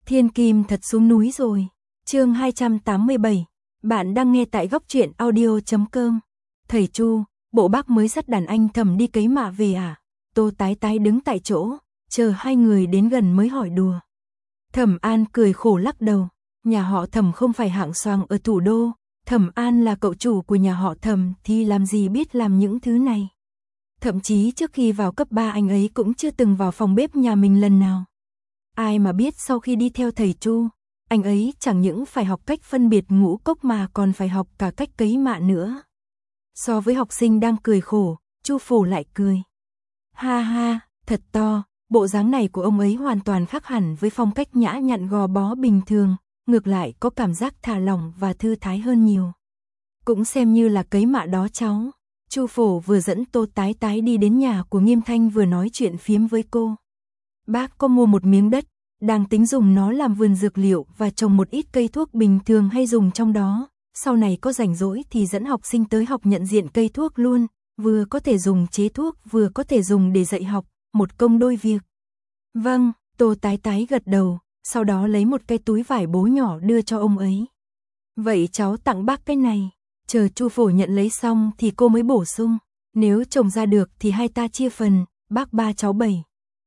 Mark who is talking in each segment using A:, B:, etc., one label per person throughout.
A: Thiên Kim thật xuống núi rồi. Chương 287. Bạn đang nghe tại góc truyện audio.com. Thầy Chu, bộ bác mới dắt đàn anh Thẩm đi cấy mạ về à? Tô Tái Tái đứng tại chỗ, chờ hai người đến gần mới hỏi đùa. Thẩm An cười khổ lắc đầu, nhà họ Thẩm không phải hạng xoàng ở thủ đô, Thẩm An là cậu chủ của nhà họ Thẩm thì làm gì biết làm những thứ này. Thậm chí trước khi vào cấp 3 anh ấy cũng chưa từng vào phòng bếp nhà mình lần nào. Ai mà biết sau khi đi theo thầy Chu, anh ấy chẳng những phải học cách phân biệt ngũ cốc mà còn phải học cả cách cấy mạ nữa. So với học sinh đang cười khổ, Chu Phủ lại cười. Ha ha, thật to, bộ dáng này của ông ấy hoàn toàn khác hẳn với phong cách nhã nhặn gò bó bình thường, ngược lại có cảm giác thả lỏng và thư thái hơn nhiều. Cũng xem như là cấy mạ đó cháu. Chu Phổ vừa dẫn Tô Tái Tái đi đến nhà của Nghiêm Thanh vừa nói chuyện phiếm với cô. Bác có mua một miếng đất, đang tính dùng nó làm vườn dược liệu và trồng một ít cây thuốc bình thường hay dùng trong đó. Sau này có rảnh rỗi thì dẫn học sinh tới học nhận diện cây thuốc luôn, vừa có thể dùng chế thuốc vừa có thể dùng để dạy học, một công đôi việc. Vâng, Tô Tái Tái gật đầu, sau đó lấy một cái túi vải bố nhỏ đưa cho ông ấy. Vậy cháu tặng bác cái này. Chờ Chu Phổ nhận lấy xong thì cô mới bổ sung, nếu trồng ra được thì hai ta chia phần, bác 3 cháu 7.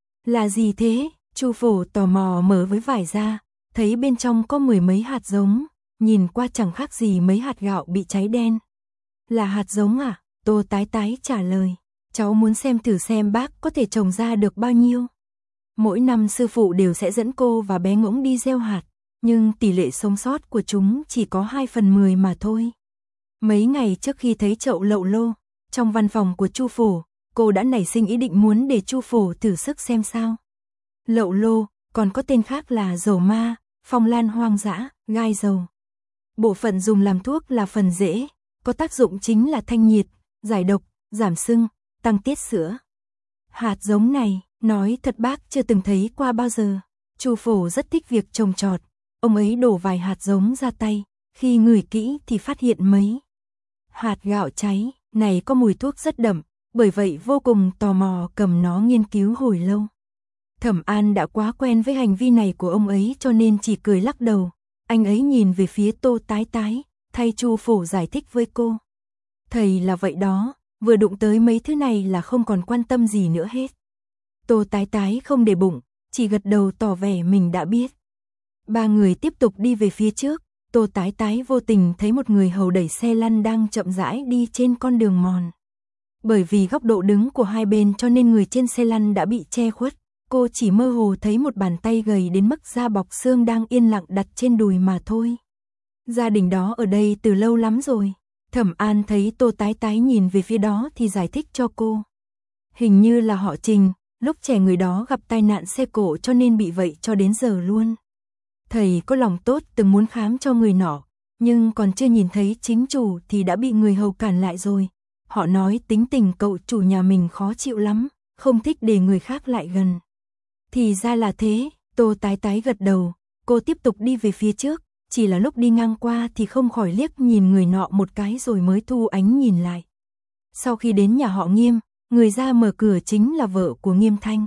A: Là gì thế? Chu Phổ tò mò mở với vải ra, thấy bên trong có 10 mấy hạt giống, nhìn qua chẳng khác gì mấy hạt gạo bị cháy đen. Là hạt giống à? Tô Tái Tái trả lời, cháu muốn xem thử xem bác có thể trồng ra được bao nhiêu. Mỗi năm sư phụ đều sẽ dẫn cô và bé Ngỗng đi gieo hạt, nhưng tỷ lệ sống sót của chúng chỉ có 2/10 mà thôi. Mấy ngày trước khi thấy chậu lậu lô, trong văn phòng của Chu Phổ, cô đã nảy sinh ý định muốn để Chu Phổ thử sức xem sao. Lậu lô, còn có tên khác là dầu ma, phong lan hoang dã, gai dầu. Bộ phận dùng làm thuốc là phần rễ, có tác dụng chính là thanh nhiệt, giải độc, giảm sưng, tăng tiết sữa. Hạt giống này, nói thật bác chưa từng thấy qua bao giờ. Chu Phổ rất thích việc trồng trọt, ông ấy đổ vài hạt giống ra tay, khi ngửi kỹ thì phát hiện mấy hạt gạo cháy này có mùi thuốc rất đậm, bởi vậy vô cùng tò mò cầm nó nghiên cứu hồi lâu. Thẩm An đã quá quen với hành vi này của ông ấy cho nên chỉ cười lắc đầu. Anh ấy nhìn về phía Tô Tái Tái, thay Chu Phổ giải thích với cô. Thầy là vậy đó, vừa đụng tới mấy thứ này là không còn quan tâm gì nữa hết. Tô Tái Tái không để bụng, chỉ gật đầu tỏ vẻ mình đã biết. Ba người tiếp tục đi về phía trước. Tô Tái Tái vô tình thấy một người hầu đẩy xe lăn đang chậm rãi đi trên con đường mòn. Bởi vì góc độ đứng của hai bên cho nên người trên xe lăn đã bị che khuất. Cô chỉ mơ hồ thấy một bàn tay gầy đến mức da bọc xương đang yên lặng đặt trên đùi mà thôi. Gia đình đó ở đây từ lâu lắm rồi. Thẩm An thấy Tô Tái Tái nhìn về phía đó thì giải thích cho cô. Hình như là họ Trình, lúc trẻ người đó gặp tai nạn xe cộ cho nên bị vậy cho đến giờ luôn. Thầy có lòng tốt từng muốn khám cho người nọ, nhưng còn chưa nhìn thấy chính chủ thì đã bị người hầu cản lại rồi. Họ nói tính tình cậu chủ nhà mình khó chịu lắm, không thích để người khác lại gần. Thì ra là thế, Tô Tái Tái gật đầu, cô tiếp tục đi về phía trước, chỉ là lúc đi ngang qua thì không khỏi liếc nhìn người nọ một cái rồi mới thu ánh nhìn lại. Sau khi đến nhà họ Nghiêm, người ra mở cửa chính là vợ của Nghiêm Thanh.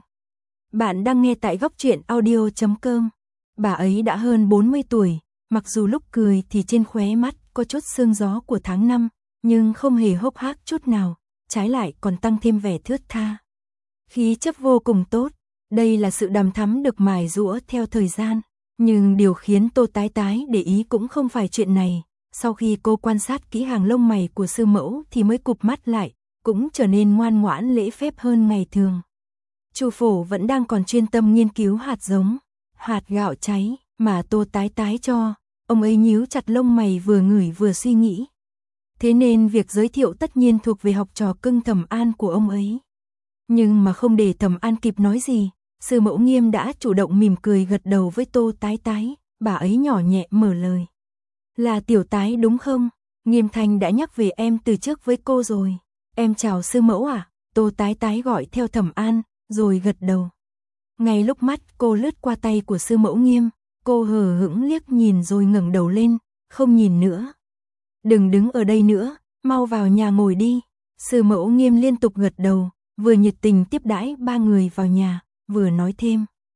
A: Bạn đang nghe tại góc truyện audio.com. Bà ấy đã hơn 40 tuổi, mặc dù lúc cười thì trên khóe mắt có chút sương gió của tháng năm, nhưng không hề hốc hác chút nào, trái lại còn tăng thêm vẻ thướt tha. Khí chất vô cùng tốt, đây là sự đằm thắm được mài giũa theo thời gian, nhưng điều khiến Tô Tái Tái để ý cũng không phải chuyện này. Sau khi cô quan sát kỹ hàng lông mày của sư mẫu thì mới cụp mắt lại, cũng trở nên ngoan ngoãn lễ phép hơn ngày thường. Chu Phổ vẫn đang còn chuyên tâm nghiên cứu hạt giống. Hạt gạo cháy mà Tô Tái Tái cho, ông ấy nhíu chặt lông mày vừa ngửi vừa suy nghĩ. Thế nên việc giới thiệu tất nhiên thuộc về học trò cưng Thẩm An của ông ấy. Nhưng mà không để Thẩm An kịp nói gì, sư mẫu Nghiêm đã chủ động mỉm cười gật đầu với Tô Tái Tái, bà ấy nhỏ nhẹ mở lời. Là Tiểu Tái đúng không? Nghiêm Thanh đã nhắc về em từ trước với cô rồi. Em chào sư mẫu à? Tô Tái Tái gọi theo Thẩm An, rồi gật đầu. Ngay lúc mắt cô lướt qua tay của sư mẫu Nghiêm, cô hờ hững liếc nhìn rồi ngẩng đầu lên, không nhìn nữa. Đừng đứng ở đây nữa, mau vào nhà ngồi đi. Sư mẫu Nghiêm liên tục gật đầu, vừa nhiệt tình tiếp đãi ba người vào nhà, vừa nói thêm.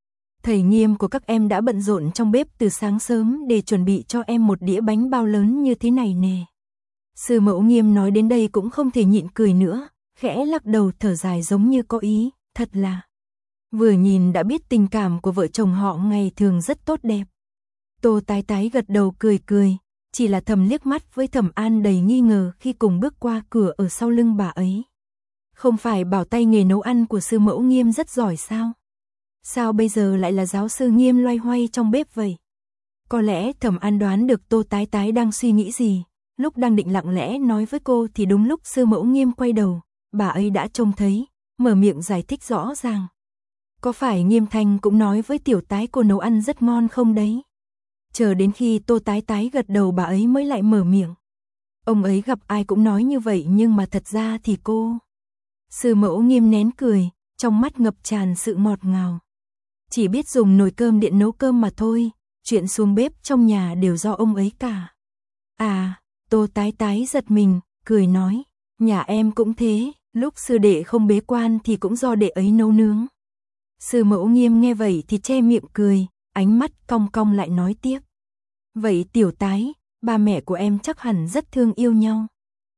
A: Thầy Nghiêm của các em đã bận rộn trong bếp từ sáng sớm để chuẩn bị cho em một đĩa bánh bao lớn như thế này nè. Sư mẫu Nghiêm nói đến đây cũng không thể nhịn cười nữa, khẽ lắc đầu thở dài giống như có ý, thật là. Vừa nhìn đã biết tình cảm của vợ chồng họ ngày thường rất tốt đẹp. Tô Tái Tái gật đầu cười cười, chỉ là thầm liếc mắt với Thẩm An đầy nghi ngờ khi cùng bước qua cửa ở sau lưng bà ấy. Không phải bảo tay nghề nấu ăn của sư mẫu Nghiêm rất giỏi sao? Sao bây giờ lại là giáo sư Nghiêm loay hoay trong bếp vậy? Có lẽ Thẩm An đoán được Tô Tái Tái đang suy nghĩ gì, lúc đang định lặng lẽ nói với cô thì đúng lúc sư mẫu Nghiêm quay đầu, bà ấy đã trông thấy, mở miệng giải thích rõ ràng. Có phải Nghiêm Thanh cũng nói với Tiểu Tái cô nấu ăn rất ngon không đấy? Chờ đến khi Tô Tái Tái gật đầu bà ấy mới lại mở miệng. Ông ấy gặp ai cũng nói như vậy nhưng mà thật ra thì cô. Sư mẫu Nghiêm nén cười, trong mắt ngập tràn sự ngọt ngào. Chỉ biết dùng nồi cơm điện nấu cơm mà thôi, chuyện xuống bếp trong nhà đều do ông ấy cả. À, Tô Tái Tái giật mình, cười nói, nhà em cũng thế, lúc sư đệ không bế quan thì cũng do đệ ấy nấu nướng. Sư mẫu Nghiêm nghe vậy thì che miệng cười, ánh mắt cong cong lại nói tiếp. Vậy Tiểu Tái, ba mẹ của em chắc hẳn rất thương yêu nhau.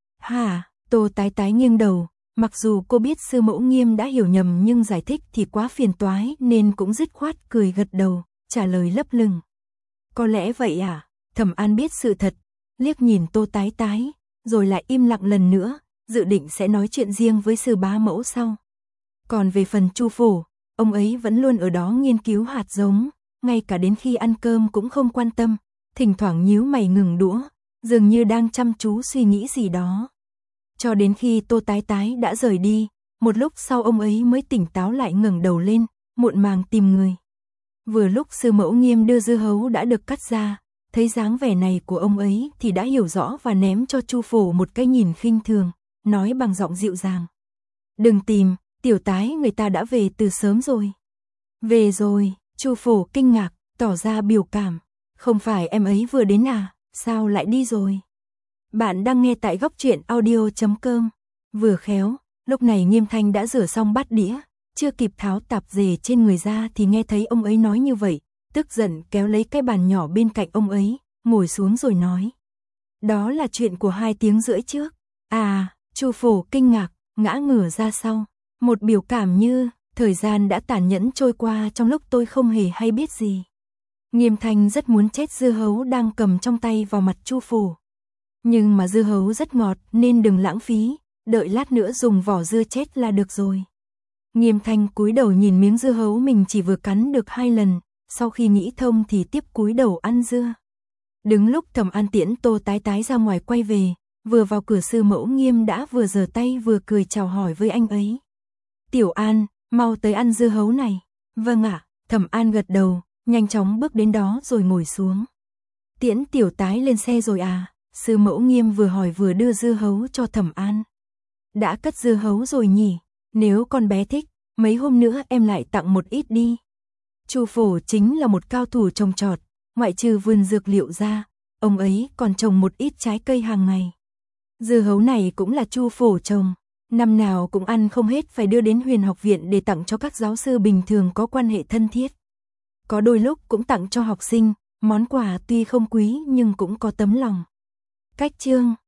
A: Hả, Tô Tái Tái nghiêng đầu, mặc dù cô biết sư mẫu Nghiêm đã hiểu nhầm nhưng giải thích thì quá phiền toái nên cũng dứt khoát cười gật đầu, trả lời lấp lửng. Có lẽ vậy à, Thẩm An biết sự thật, liếc nhìn Tô Tái Tái, rồi lại im lặng lần nữa, dự định sẽ nói chuyện riêng với sư bá mẫu sau. Còn về phần Chu Phổ, ông ấy vẫn luôn ở đó nghiên cứu hạt giống, ngay cả đến khi ăn cơm cũng không quan tâm, thỉnh thoảng nhíu mày ngừng đũa, dường như đang chăm chú suy nghĩ gì đó. Cho đến khi Tô Tái Tái đã rời đi, một lúc sau ông ấy mới tỉnh táo lại ngẩng đầu lên, muộn màng tìm người. Vừa lúc sư mẫu Nghiêm đưa dưa hấu đã được cắt ra, thấy dáng vẻ này của ông ấy thì đã hiểu rõ và ném cho Chu Phổ một cái nhìn khinh thường, nói bằng giọng dịu dàng. Đừng tìm, Tiểu Tái người ta đã về từ sớm rồi. Về rồi, Chu Phổ kinh ngạc, tỏ ra biểu cảm. Không phải em ấy vừa đến à, sao lại đi rồi? Bạn đang nghe tại góc truyện audio.com. Vừa khéo, lúc này Nghiêm Thanh đã rửa xong bát đĩa, chưa kịp tháo tạp dề trên người ra thì nghe thấy ông ấy nói như vậy, tức giận kéo lấy cái bàn nhỏ bên cạnh ông ấy, ngồi xuống rồi nói. Đó là chuyện của 2 tiếng rưỡi trước. À, Chu Phổ kinh ngạc, ngã ngửa ra sau, một biểu cảm như, thời gian đã tàn nhẫn trôi qua trong lúc tôi không hề hay biết gì. Nghiêm Thanh rất muốn chết dưa hấu đang cầm trong tay vào mặt Chu Phổ. Nhưng mà dưa hấu rất ngọt nên đừng lãng phí, đợi lát nữa dùng vỏ dưa chết là được rồi. Nghiêm Thanh cúi đầu nhìn miếng dưa hấu mình chỉ vừa cắn được 2 lần, sau khi nghĩ thông thì tiếp cúi đầu ăn dưa. Đứng lúc Thẩm An tiễn Tô Tái Tái ra ngoài quay về, vừa vào cửa sư mẫu Nghiêm đã vừa giở tay vừa cười chào hỏi với anh ấy. Tiểu An, mau tới ăn dưa hấu này. Vâng ạ, Thẩm An gật đầu, nhanh chóng bước đến đó rồi ngồi xuống. Tiễn Tiểu Tái lên xe rồi à? Sư mẫu Nghiêm vừa hỏi vừa đưa dưa hấu cho Thẩm An. Đã cất dưa hấu rồi nhỉ? Nếu con bé thích, mấy hôm nữa em lại tặng một ít đi. Chu Phổ chính là một cao thủ trồng trọt, ngoại trừ vườn dược liệu ra, ông ấy còn trồng một ít trái cây hàng ngày. Dưa hấu này cũng là Chu Phổ trồng, năm nào cũng ăn không hết phải đưa đến Huyền Học viện để tặng cho các giáo sư bình thường có quan hệ thân thiết. Có đôi lúc cũng tặng cho học sinh, món quà tuy không quý nhưng cũng có tấm lòng. Cách chương